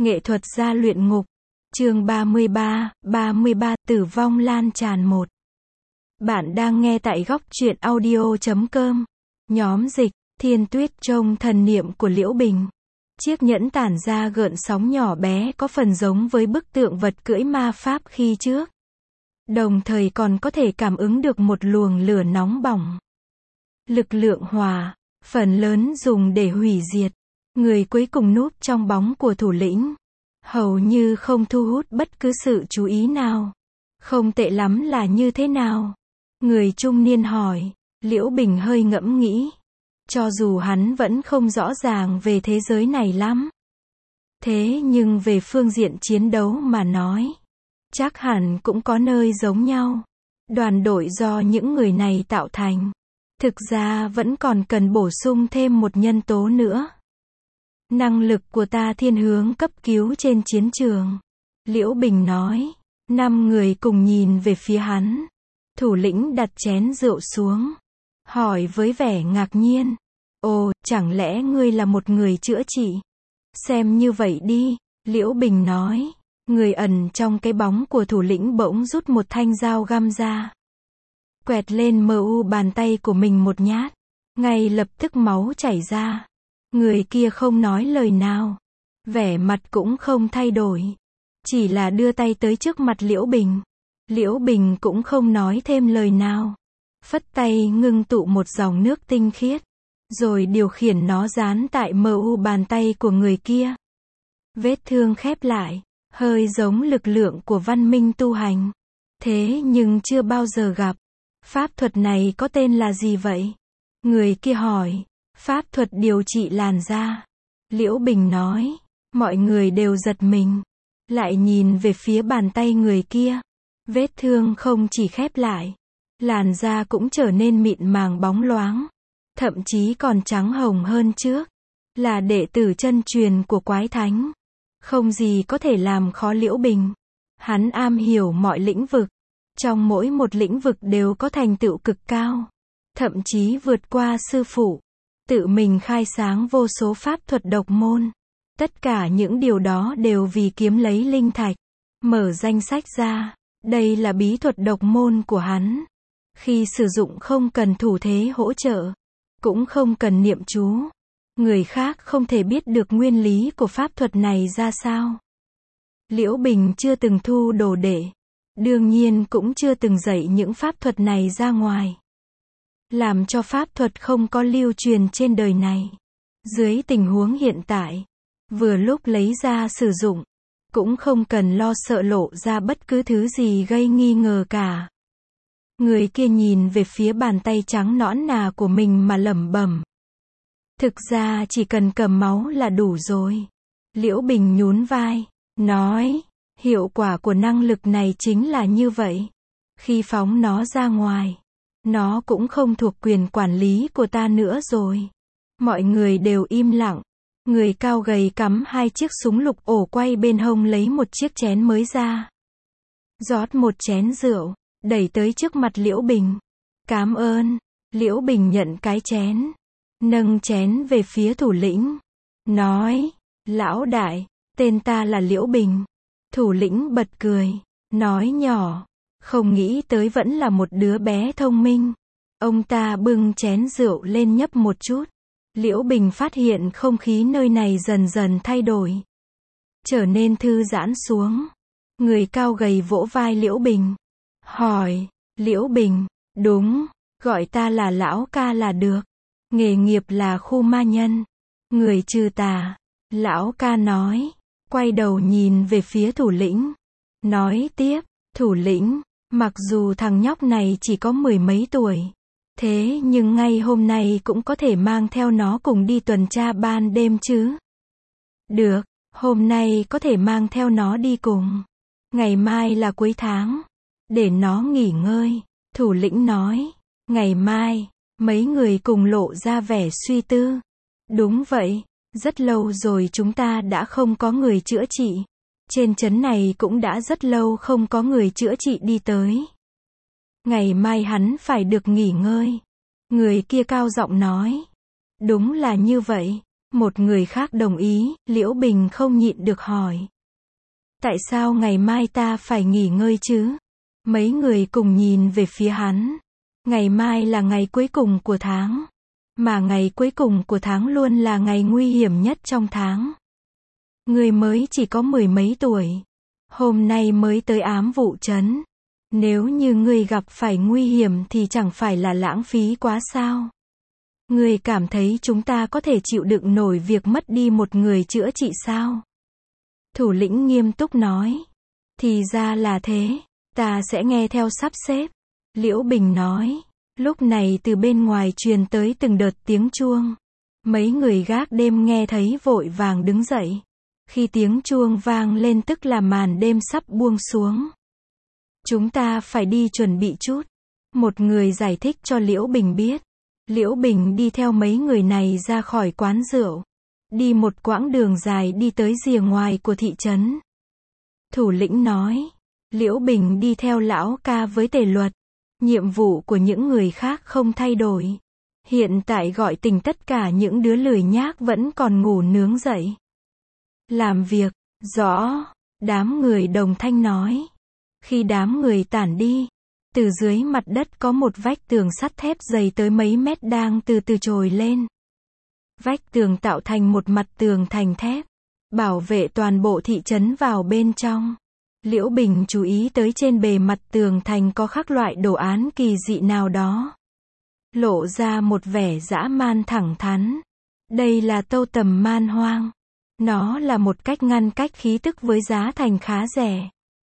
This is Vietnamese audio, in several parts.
Nghệ thuật gia luyện ngục. Chương 33, Tử vong lan tràn 1. Bạn đang nghe tại góc truyện audio.com. Nhóm dịch, Thiên Tuyết trông thần niệm của Liễu Bình. Chiếc nhẫn tản ra gợn sóng nhỏ bé có phần giống với bức tượng vật cưỡi ma pháp khi trước. Đồng thời còn có thể cảm ứng được một luồng lửa nóng bỏng. Lực lượng hỏa, phần lớn dùng để hủy diệt. Người cuối cùng núp trong bóng của thủ lĩnh. Hầu như không thu hút bất cứ sự chú ý nào. Không tệ lắm là như thế nào? Người trung niên hỏi. Liễu Bình hơi ngẫm nghĩ. Cho dù hắn vẫn không rõ ràng về thế giới này lắm. Thế nhưng về phương diện chiến đấu mà nói, chắc hẳn cũng có nơi giống nhau. Đoàn đội do những người này tạo thành. Thực ra vẫn còn cần bổ sung thêm một nhân tố nữa. Năng lực của ta thiên hướng cấp cứu trên chiến trường. Liễu Bình nói. 5 người cùng nhìn về phía hắn. Thủ lĩnh đặt chén rượu xuống. Hỏi với vẻ ngạc nhiên. Ồ, chẳng lẽ ngươi là một người chữa trị? Xem như vậy đi. Liễu Bình nói. Người ẩn trong cái bóng của thủ lĩnh bỗng rút một thanh dao găm ra. Quẹt lên mu bàn tay của mình một nhát. Ngay lập tức máu chảy ra. Người kia không nói lời nào. Vẻ mặt cũng không thay đổi. Chỉ là đưa tay tới trước mặt Liễu Bình. Liễu Bình cũng không nói thêm lời nào. Phất tay ngưng tụ một dòng nước tinh khiết. Rồi điều khiển nó dán tại mu bàn tay của người kia. Vết thương khép lại. Hơi giống lực lượng của văn minh tu hành. Thế nhưng chưa bao giờ gặp. Pháp thuật này có tên là gì vậy? Người kia hỏi. Pháp thuật điều trị làn da. Liễu Bình nói. Mọi người đều giật mình. Lại nhìn về phía bàn tay người kia. Vết thương không chỉ khép lại. Làn da cũng trở nên mịn màng bóng loáng. Thậm chí còn trắng hồng hơn trước. Là đệ tử chân truyền của quái thánh. Không gì có thể làm khó Liễu Bình. Hắn am hiểu mọi lĩnh vực. Trong mỗi một lĩnh vực đều có thành tựu cực cao. Thậm chí vượt qua sư phụ. Tự mình khai sáng vô số pháp thuật độc môn. Tất cả những điều đó đều vì kiếm lấy linh thạch. Mở danh sách ra. Đây là bí thuật độc môn của hắn. Khi sử dụng không cần thủ thế hỗ trợ. Cũng không cần niệm chú. Người khác không thể biết được nguyên lý của pháp thuật này ra sao. Liễu Bình chưa từng thu đồ đệ. Đương nhiên cũng chưa từng dạy những pháp thuật này ra ngoài. Làm cho pháp thuật không có lưu truyền trên đời này. Dưới tình huống hiện tại, vừa lúc lấy ra sử dụng, cũng không cần lo sợ lộ ra bất cứ thứ gì gây nghi ngờ cả. Người kia nhìn về phía bàn tay trắng nõn nà của mình mà lẩm bẩm. Thực ra chỉ cần cầm máu là đủ rồi. Liễu Bình nhún vai, nói, hiệu quả của năng lực này chính là như vậy. Khi phóng nó ra ngoài, nó cũng không thuộc quyền quản lý của ta nữa rồi. Mọi người đều im lặng. Người cao gầy cắm 2 chiếc súng lục ổ quay bên hông lấy một chiếc chén mới ra. Rót một chén rượu, đẩy tới trước mặt Liễu Bình. Cảm ơn. Liễu Bình nhận cái chén. Nâng chén về phía thủ lĩnh. Nói, lão đại, tên ta là Liễu Bình. Thủ lĩnh bật cười. Nói nhỏ. Không nghĩ tới vẫn là một đứa bé thông minh. Ông ta bưng chén rượu lên nhấp một chút. Liễu Bình phát hiện không khí nơi này dần dần thay đổi. Trở nên thư giãn xuống. Người cao gầy vỗ vai Liễu Bình. Hỏi, Liễu Bình, đúng, gọi ta là lão ca là được. Nghề nghiệp là khu ma nhân. Người trừ tà. Lão ca nói. Quay đầu nhìn về phía thủ lĩnh. Nói tiếp, thủ lĩnh. Mặc dù thằng nhóc này chỉ có 10 mấy tuổi. Thế nhưng ngay hôm nay cũng có thể mang theo nó cùng đi tuần tra ban đêm chứ. Được, hôm nay có thể mang theo nó đi cùng. Ngày mai là cuối tháng. Để nó nghỉ ngơi. Thủ lĩnh nói. Ngày mai, mấy người cùng lộ ra vẻ suy tư. Đúng vậy, rất lâu rồi chúng ta đã không có người chữa trị. Trên trấn này cũng đã rất lâu không có người chữa trị đi tới. Ngày mai hắn phải được nghỉ ngơi. Người kia cao giọng nói. Đúng là như vậy. Một người khác đồng ý, Liễu Bình không nhịn được hỏi. Tại sao ngày mai ta phải nghỉ ngơi chứ? Mấy người cùng nhìn về phía hắn. Ngày mai là ngày cuối cùng của tháng. Mà ngày cuối cùng của tháng luôn là ngày nguy hiểm nhất trong tháng. Ngươi mới chỉ có 10 mấy tuổi. Hôm nay mới tới ám vụ trấn. Nếu như ngươi gặp phải nguy hiểm thì chẳng phải là lãng phí quá sao? Ngươi cảm thấy chúng ta có thể chịu đựng nổi việc mất đi một người chữa trị sao? Thủ lĩnh nghiêm túc nói. Thì ra là thế, ta sẽ nghe theo sắp xếp. Liễu Bình nói. Lúc này từ bên ngoài truyền tới từng đợt tiếng chuông. Mấy người gác đêm nghe thấy vội vàng đứng dậy. Khi tiếng chuông vang lên tức là màn đêm sắp buông xuống. Chúng ta phải đi chuẩn bị chút. Một người giải thích cho Liễu Bình biết. Liễu Bình đi theo mấy người này ra khỏi quán rượu. Đi một quãng đường dài đi tới rìa ngoài của thị trấn. Thủ lĩnh nói. Liễu Bình đi theo lão ca với Tề Luật. Nhiệm vụ của những người khác không thay đổi. Hiện tại gọi tỉnh tất cả những đứa lười nhác vẫn còn ngủ nướng dậy. Làm việc, rõ, đám người đồng thanh nói. Khi đám người tản đi, từ dưới mặt đất có một vách tường sắt thép dày tới mấy mét đang từ từ trồi lên. Vách tường tạo thành một mặt tường thành thép, bảo vệ toàn bộ thị trấn vào bên trong. Liễu Bình chú ý tới trên bề mặt tường thành có khắc loại đồ án kỳ dị nào đó. Lộ ra một vẻ dã man thẳng thắn. Đây là tâu tầm man hoang. Nó là một cách ngăn cách khí tức với giá thành khá rẻ.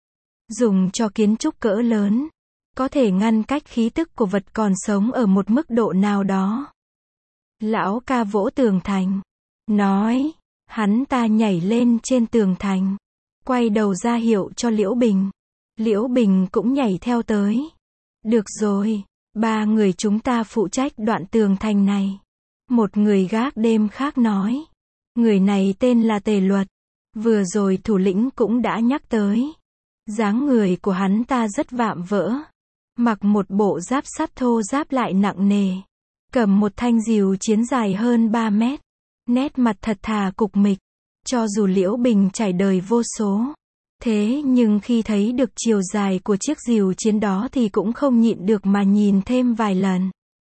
Dùng cho kiến trúc cỡ lớn. Có thể ngăn cách khí tức của vật còn sống ở một mức độ nào đó. Lão ca vỗ tường thành. Nói. Hắn ta nhảy lên trên tường thành. Quay đầu ra hiệu cho Liễu Bình. Liễu Bình cũng nhảy theo tới. Được rồi. 3 người chúng ta phụ trách đoạn tường thành này. Một người gác đêm khác nói. Người này tên là Tề Luật. Vừa rồi thủ lĩnh cũng đã nhắc tới. Dáng người của hắn ta rất vạm vỡ. Mặc một bộ giáp sắt thô ráp lại nặng nề. Cầm một thanh rìu chiến dài hơn 3 mét. Nét mặt thật thà cục mịch. Cho dù Liễu Bình trải đời vô số. Thế nhưng khi thấy được chiều dài của chiếc rìu chiến đó thì cũng không nhịn được mà nhìn thêm vài lần.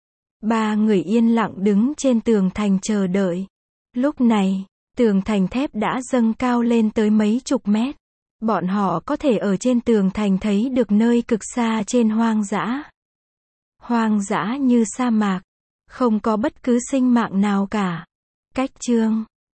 3 người yên lặng đứng trên tường thành chờ đợi. Lúc này, tường thành thép đã dâng cao lên tới mấy chục mét. Bọn họ có thể ở trên tường thành thấy được nơi cực xa trên hoang dã. Hoang dã như sa mạc. Không có bất cứ sinh mạng nào cả. Cách chương